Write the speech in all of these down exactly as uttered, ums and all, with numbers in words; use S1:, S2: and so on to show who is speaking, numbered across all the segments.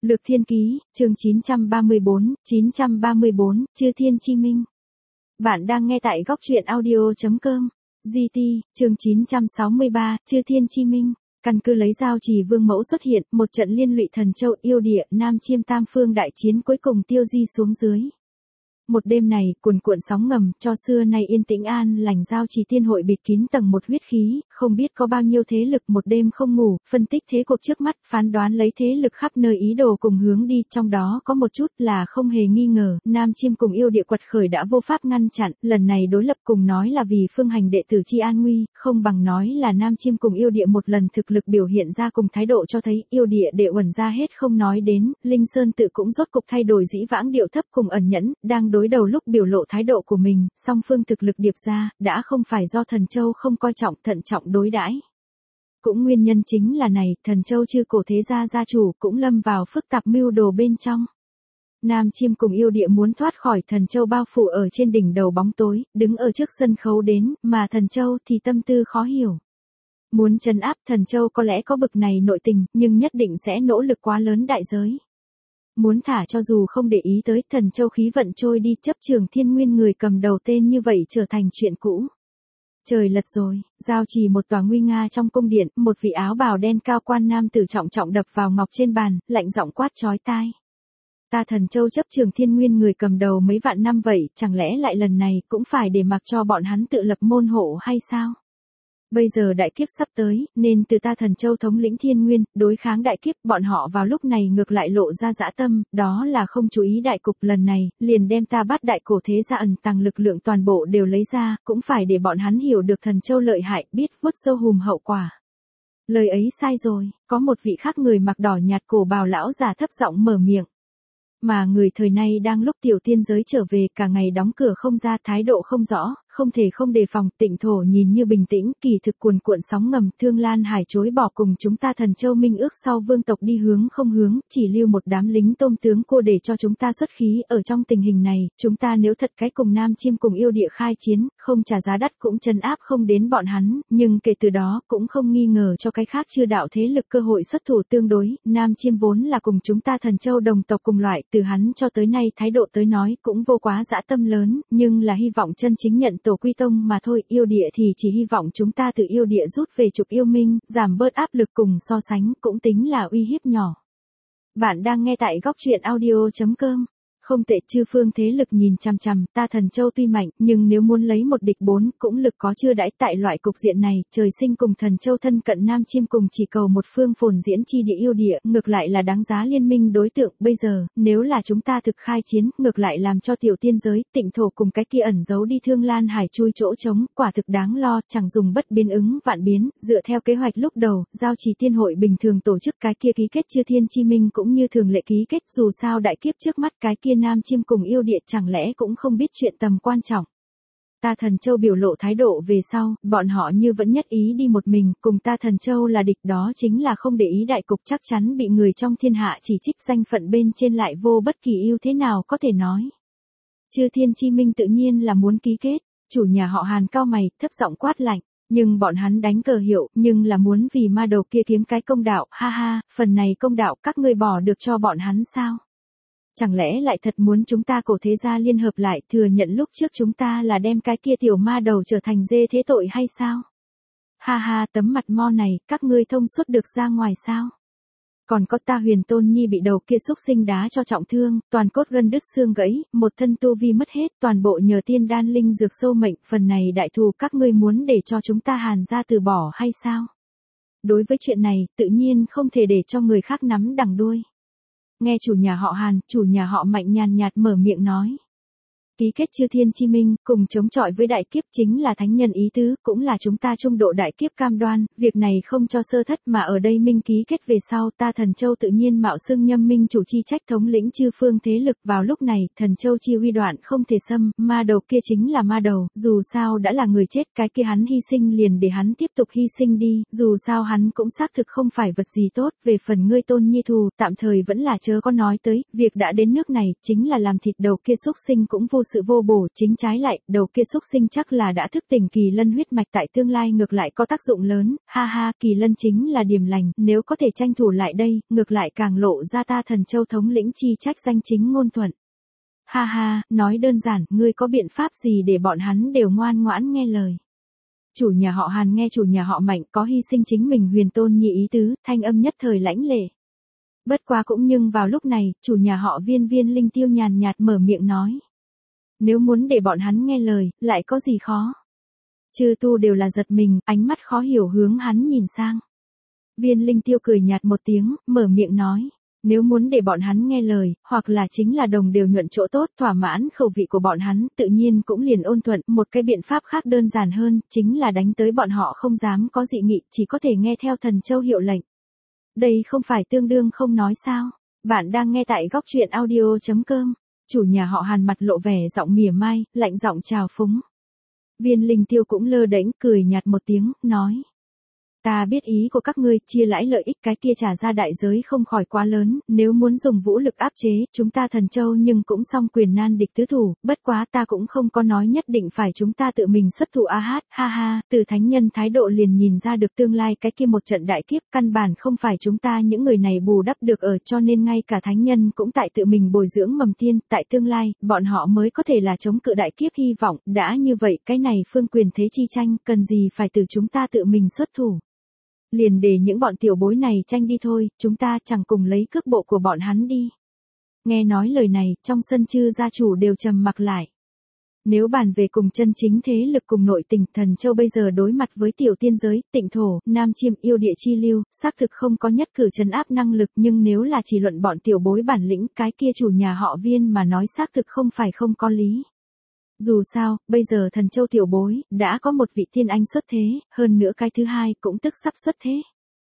S1: Lược Thiên Ký, chương chín trăm ba mươi bốn, chín trăm ba mươi bốn, Chư Thiên Chi Minh. Bạn đang nghe tại góc truyện audio chấm com. giê tê, chương chín trăm sáu mươi ba, Chư Thiên Chi Minh. Căn cứ lấy giao trì vương mẫu xuất hiện, một trận liên lụy thần châu yêu địa Nam Chiêm Tam Phương đại chiến cuối cùng tiêu di xuống dưới. Một đêm này, cuồn cuộn sóng ngầm, cho xưa nay yên tĩnh an lành giao trì tiên hội bịt kín tầng một huyết khí, không biết có bao nhiêu thế lực một đêm không ngủ, phân tích thế cuộc trước mắt, phán đoán lấy thế lực khắp nơi ý đồ cùng hướng đi, trong đó có một chút là không hề nghi ngờ, Nam Chiêm cùng yêu địa quật khởi đã vô pháp ngăn chặn, lần này đối lập cùng nói là vì phương hành đệ tử chi an nguy, không bằng nói là Nam Chiêm cùng yêu địa một lần thực lực biểu hiện ra cùng thái độ cho thấy, yêu địa đệ uẩn ra hết không nói đến, Linh Sơn tự cũng rốt cục thay đổi dĩ vãng điệu thấp cùng ẩn nhẫn, đang đối đầu lúc biểu lộ thái độ của mình, song phương thực lực điệp ra, đã không phải do Thần Châu không coi trọng thận trọng đối đãi. Cũng nguyên nhân chính là này, Thần Châu chư cổ thế gia gia chủ cũng lâm vào phức tạp mưu đồ bên trong. Nam Chiêm cùng yêu địa muốn thoát khỏi Thần Châu bao phủ ở trên đỉnh đầu bóng tối, đứng ở trước sân khấu đến, mà Thần Châu thì tâm tư khó hiểu. Muốn trấn áp Thần Châu có lẽ có bực này nội tình, nhưng nhất định sẽ nỗ lực quá lớn đại giới. Muốn thả cho dù không để ý tới, Thần Châu khí vận trôi đi, chấp trường thiên nguyên người cầm đầu tên như vậy trở thành chuyện cũ. Trời lật rồi, giao trì một tòa nguy nga trong cung điện, một vị áo bào đen cao quan nam tử trọng trọng đập vào ngọc trên bàn, lạnh giọng quát chói tai. Ta Thần Châu chấp trường thiên nguyên người cầm đầu mấy vạn năm vậy, chẳng lẽ lại lần này cũng phải để mặc cho bọn hắn tự lập môn hộ hay sao? Bây giờ đại kiếp sắp tới, nên từ ta Thần Châu thống lĩnh thiên nguyên, đối kháng đại kiếp, bọn họ vào lúc này ngược lại lộ ra dã tâm, đó là không chú ý đại cục lần này, liền đem ta bắt đại cổ thế gia ẩn tàng lực lượng toàn bộ đều lấy ra, cũng phải để bọn hắn hiểu được Thần Châu lợi hại, biết vuốt sâu hùm hậu quả. Lời ấy sai rồi, có một vị khác người mặc đỏ nhạt cổ bào lão già thấp giọng mở miệng. Mà người thời nay đang lúc tiểu tiên giới trở về, cả ngày đóng cửa không ra, thái độ không rõ, không thể không đề phòng, Tịnh Thổ nhìn như bình tĩnh, kỳ thực cuồn cuộn sóng ngầm, Thương Lan Hải chối bỏ cùng chúng ta Thần Châu minh ước sau vương tộc đi hướng không hướng, chỉ lưu một đám lính tôm tướng cua để cho chúng ta xuất khí, ở trong tình hình này, chúng ta nếu thật cái cùng Nam Chiêm cùng yêu địa khai chiến, không trả giá đắt cũng trấn áp không đến bọn hắn, nhưng kể từ đó, cũng không nghi ngờ cho cái khác chưa đạo thế lực cơ hội xuất thủ tương đối, Nam Chiêm vốn là cùng chúng ta Thần Châu đồng tộc cùng loại, từ hắn cho tới nay thái độ tới nói cũng vô quá dã tâm lớn, nhưng là hy vọng chân chính nhận tổ quy tông mà thôi, yêu địa thì chỉ hy vọng chúng ta từ yêu địa rút về trục yêu minh, giảm bớt áp lực cùng so sánh, cũng tính là uy hiếp nhỏ. Bạn đang nghe tại góc truyện audio chấm com. Không tệ, chư phương thế lực nhìn chằm chằm, ta Thần Châu tuy mạnh, nhưng nếu muốn lấy một địch bốn, cũng lực có chưa đãi, tại loại cục diện này, trời sinh cùng Thần Châu thân cận Nam Chiêm cùng chỉ cầu một phương phồn diễn chi địa yêu địa, ngược lại là đáng giá liên minh đối tượng, bây giờ, nếu là chúng ta thực khai chiến, ngược lại làm cho tiểu tiên giới, Tịnh Thổ cùng cái kia ẩn giấu đi Thương Lan Hải chui chỗ trống, quả thực đáng lo, chẳng dùng bất biến ứng vạn biến, dựa theo kế hoạch lúc đầu, giao trì tiên hội bình thường tổ chức cái kia ký kết Chư Thiên Chi Minh cũng như thường lệ ký kết, dù sao đại kiếp trước mắt cái kia Nam Chiêm cùng yêu địa chẳng lẽ cũng không biết chuyện tầm quan trọng. Ta Thần Châu biểu lộ thái độ về sau, bọn họ như vẫn nhất ý đi một mình, cùng ta Thần Châu là địch, đó chính là không để ý đại cục, chắc chắn bị người trong thiên hạ chỉ trích, danh phận bên trên lại vô bất kỳ ưu thế nào có thể nói. Chư Thiên Chi Minh tự nhiên là muốn ký kết, chủ nhà họ Hàn cao mày, thấp giọng quát lạnh, nhưng bọn hắn đánh cờ hiệu, nhưng là muốn vì ma đầu kia kiếm cái công đạo, ha ha, phần này công đạo các ngươi bỏ được cho bọn hắn sao? Chẳng lẽ lại thật muốn chúng ta cổ thế gia liên hợp lại, thừa nhận lúc trước chúng ta là đem cái kia tiểu ma đầu trở thành dê thế tội hay sao? Ha ha, tấm mặt mo này, các ngươi thông suốt được ra ngoài sao? Còn có ta Huyền Tôn Nhi bị đầu kia xúc sinh đá cho trọng thương, toàn cốt gân đứt xương gãy, một thân tu vi mất hết, toàn bộ nhờ tiên đan linh dược sâu mệnh, phần này đại thù các ngươi muốn để cho chúng ta Hàn gia từ bỏ hay sao? Đối với chuyện này, tự nhiên không thể để cho người khác nắm đằng đuôi. Nghe chủ nhà họ Hàn, chủ nhà họ Mạnh nhàn nhạt mở miệng nói. Ký kết Chư Thiên Chi Minh, cùng chống chọi với đại kiếp chính là thánh nhân ý tứ, cũng là chúng ta trung độ đại kiếp cam đoan, việc này không cho sơ thất mà ở đây minh ký kết về sau, ta Thần Châu tự nhiên mạo xưng nhâm minh chủ chi trách thống lĩnh chư phương thế lực, vào lúc này, Thần Châu chi uy đoạn không thể xâm, ma đầu kia chính là ma đầu, dù sao đã là người chết, cái kia hắn hy sinh liền để hắn tiếp tục hy sinh đi, dù sao hắn cũng xác thực không phải vật gì tốt, về phần ngươi Tôn Nhi thù, tạm thời vẫn là chớ có nói tới, việc đã đến nước này, chính là làm thịt đầu kia xúc sinh cũng vô sự vô bổ, chính trái lại, đầu kia xúc sinh chắc là đã thức tỉnh Kỳ Lân huyết mạch tại tương lai ngược lại có tác dụng lớn, ha ha, Kỳ Lân chính là điềm lành, nếu có thể tranh thủ lại đây, ngược lại càng lộ ra ta Thần Châu thống lĩnh chi trách danh chính ngôn thuận. Ha ha, nói đơn giản, ngươi có biện pháp gì để bọn hắn đều ngoan ngoãn nghe lời. Chủ nhà họ Hàn nghe chủ nhà họ Mạnh có hy sinh chính mình huyền tôn nhị ý tứ, thanh âm nhất thời lãnh lệ. Bất quá cũng nhưng vào lúc này, chủ nhà họ Viên Viên Linh Tiêu nhàn nhạt mở miệng nói. Nếu muốn để bọn hắn nghe lời, lại có gì khó. Chư tu đều là giật mình, ánh mắt khó hiểu hướng hắn nhìn sang. Viên Linh Tiêu cười nhạt một tiếng, mở miệng nói. Nếu muốn để bọn hắn nghe lời, hoặc là chính là đồng đều nhuận chỗ tốt, thỏa mãn khẩu vị của bọn hắn, tự nhiên cũng liền ôn thuận, một cái biện pháp khác đơn giản hơn, chính là đánh tới bọn họ không dám có dị nghị, chỉ có thể nghe theo Thần Châu hiệu lệnh. Đây không phải tương đương không nói sao? Bạn đang nghe tại góc truyện audio chấm com. Chủ nhà họ Hàn mặt lộ vẻ giọng mỉa mai, lạnh giọng chào phúng. Viên Linh Tiêu cũng lơ đễnh cười nhạt một tiếng, nói. Ta biết ý của các ngươi, chia lãi lợi ích cái kia trả ra đại giới không khỏi quá lớn, nếu muốn dùng vũ lực áp chế, chúng ta Thần Châu nhưng cũng song quyền nan địch tứ thủ, bất quá ta cũng không có nói nhất định phải chúng ta tự mình xuất thủ a hát, ha ha, từ thánh nhân thái độ liền nhìn ra được tương lai cái kia một trận đại kiếp, căn bản không phải chúng ta những người này bù đắp được ở, cho nên ngay cả thánh nhân cũng tại tự mình bồi dưỡng mầm tiên, tại tương lai, bọn họ mới có thể là chống cự đại kiếp hy vọng, đã như vậy, cái này phương quyền thế chi tranh, cần gì phải từ chúng ta tự mình xuất thủ. Liền để những bọn tiểu bối này tranh đi thôi, chúng ta chẳng cùng lấy cước bộ của bọn hắn đi. Nghe nói lời này, trong sân chư gia chủ đều trầm mặc lại. Nếu bàn về cùng chân chính thế lực cùng nội tình, Thần Châu bây giờ đối mặt với tiểu tiên giới, tịnh thổ, nam chiêm yêu địa chi lưu, xác thực không có nhất cử trấn áp năng lực, nhưng nếu là chỉ luận bọn tiểu bối bản lĩnh, cái kia chủ nhà họ Viên mà nói xác thực không phải không có lý. Dù sao, bây giờ Thần Châu tiểu bối, đã có một vị tiên anh xuất thế, hơn nữa cái thứ hai cũng tức sắp xuất thế.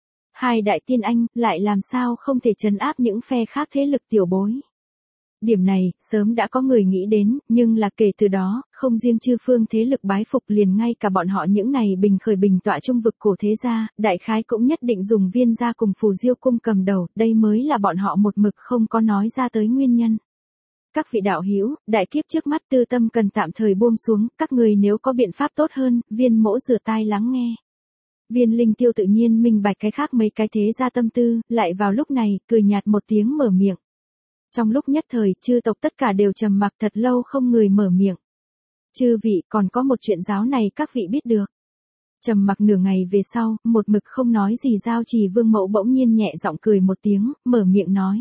S1: Hai đại tiên anh, lại làm sao không thể trấn áp những phe khác thế lực tiểu bối. Điểm này, sớm đã có người nghĩ đến, nhưng là kể từ đó, không riêng chư phương thế lực bái phục liền ngay cả bọn họ những này bình khởi bình tọa trung vực cổ thế gia, đại khái cũng nhất định dùng Viên gia cùng Phù Diêu cung cầm đầu, đây mới là bọn họ một mực không có nói ra tới nguyên nhân. Các vị đạo hữu, đại kiếp trước mắt tư tâm cần tạm thời buông xuống, các người nếu có biện pháp tốt hơn, Viên mỗ rửa tai lắng nghe. Viên Linh Tiêu tự nhiên minh bạch cái khác mấy cái thế gia tâm tư, lại vào lúc này, cười nhạt một tiếng mở miệng. Trong lúc nhất thời, chư tộc tất cả đều trầm mặc thật lâu không người mở miệng. Chư vị, còn có một chuyện giáo này các vị biết được. Trầm mặc nửa ngày về sau, một mực không nói gì Giao Trì Vương mẫu bỗng nhiên nhẹ giọng cười một tiếng, mở miệng nói.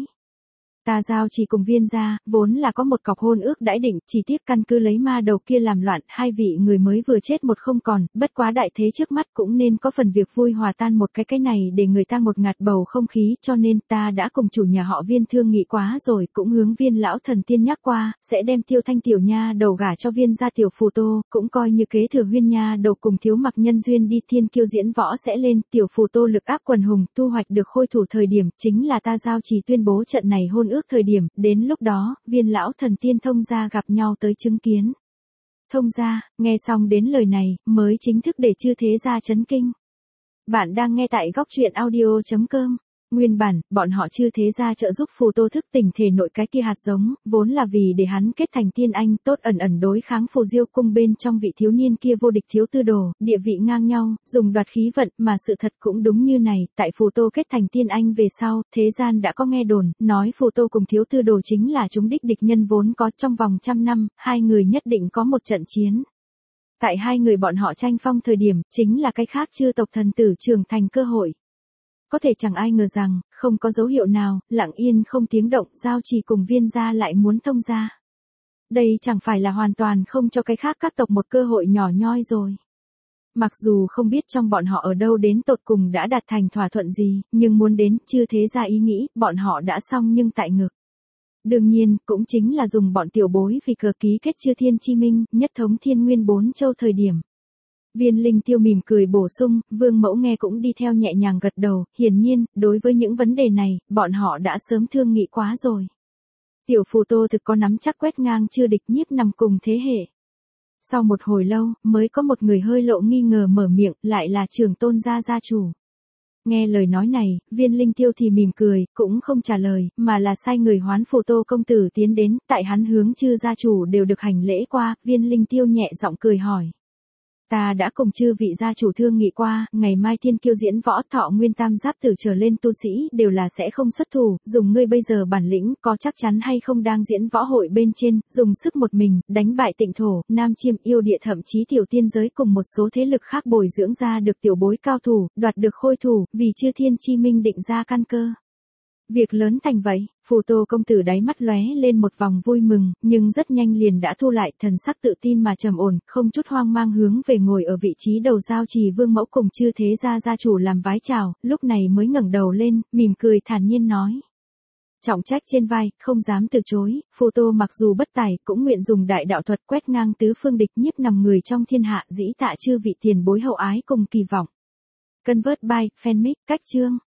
S1: Ta Giao Trì cùng Viên gia, vốn là có một cọc hôn ước đãi định, chỉ tiếc căn cứ lấy ma đầu kia làm loạn, hai vị người mới vừa chết một không còn, bất quá đại thế trước mắt cũng nên có phần việc vui hòa tan một cái cái này để người ta một ngạt bầu không khí, cho nên ta đã cùng chủ nhà họ Viên thương nghị quá rồi, cũng hướng Viên lão thần tiên nhắc qua, sẽ đem Tiêu Thanh tiểu nha đầu gả cho Viên gia tiểu phù tô, cũng coi như kế thừa Huyên nha đầu cùng thiếu mặc nhân duyên đi thiên kiêu diễn võ sẽ lên, tiểu phù tô lực áp quần hùng, thu hoạch được khôi thủ thời điểm, chính là ta Giao Trì tuyên bố trận này hôn ước thời điểm, đến lúc đó, Viên lão thần tiên thông gia gặp nhau tới chứng kiến. Thông gia, nghe xong đến lời này, mới chính thức để chư thế gia chấn kinh. Bạn đang nghe tại góc truyện audio chấm com. Nguyên bản, bọn họ chư thế gia trợ giúp Phù Tô thức tỉnh thể nội cái kia hạt giống, vốn là vì để hắn kết thành tiên anh tốt ẩn ẩn đối kháng Phù Diêu cung bên trong vị thiếu niên kia vô địch thiếu tư đồ, địa vị ngang nhau, dùng đoạt khí vận, mà sự thật cũng đúng như này, tại Phù Tô kết thành tiên anh về sau, thế gian đã có nghe đồn, nói Phù Tô cùng thiếu tư đồ chính là chúng đích địch nhân vốn có trong vòng trăm năm, hai người nhất định có một trận chiến. Tại hai người bọn họ tranh phong thời điểm, chính là cái khác chư tộc thần tử trưởng thành cơ hội. Có thể chẳng ai ngờ rằng, không có dấu hiệu nào, lặng yên không tiếng động, Giao Trì cùng Viên gia lại muốn thông gia. Đây chẳng phải là hoàn toàn không cho cái khác các tộc một cơ hội nhỏ nhoi rồi. Mặc dù không biết trong bọn họ ở đâu đến tột cùng đã đạt thành thỏa thuận gì, nhưng muốn đến, chưa thế ra ý nghĩ, bọn họ đã xong nhưng tại ngực. Đương nhiên, cũng chính là dùng bọn tiểu bối vì cờ ký kết chư thiên chi minh, nhất thống thiên nguyên bốn châu thời điểm. Viên Linh Tiêu mỉm cười bổ sung, Vương mẫu nghe cũng đi theo nhẹ nhàng gật đầu, hiển nhiên, đối với những vấn đề này, bọn họ đã sớm thương nghị quá rồi. Tiểu Phù Tô thực có nắm chắc quét ngang chư địch nhiếp nằm cùng thế hệ. Sau một hồi lâu, mới có một người hơi lộ nghi ngờ mở miệng, lại là Trường Tôn gia gia chủ. Nghe lời nói này, Viên Linh Tiêu thì mỉm cười, cũng không trả lời, mà là sai người hoán phù tô công tử tiến đến, tại hắn hướng chư gia chủ đều được hành lễ qua, Viên Linh Tiêu nhẹ giọng cười hỏi. Ta đã cùng chư vị gia chủ thương nghị qua, ngày mai thiên kiêu diễn võ thọ nguyên tam giáp tử trở lên tu sĩ đều là sẽ không xuất thủ, dùng ngươi bây giờ bản lĩnh có chắc chắn hay không đang diễn võ hội bên trên, dùng sức một mình, đánh bại Tịnh Thổ, Nam Chiêm yêu địa thậm chí tiểu tiên giới cùng một số thế lực khác bồi dưỡng ra được tiểu bối cao thủ, đoạt được khôi thủ, vì chư thiên chi minh định ra căn cơ. Việc lớn thành vậy, phù tô công tử đáy mắt lóe lên một vòng vui mừng, nhưng rất nhanh liền đã thu lại, thần sắc tự tin mà trầm ổn, không chút hoang mang hướng về ngồi ở vị trí đầu giao trì vương mẫu cùng chư thế gia gia chủ làm vái chào, lúc này mới ngẩng đầu lên, mỉm cười thản nhiên nói. Trọng trách trên vai, không dám từ chối, phù tô mặc dù bất tài, cũng nguyện dùng đại đạo thuật quét ngang tứ phương địch nhiếp nằm người trong thiên hạ, dĩ tạ chư vị tiền bối hậu ái cùng kỳ vọng. Convert by, fanmic, cách chương.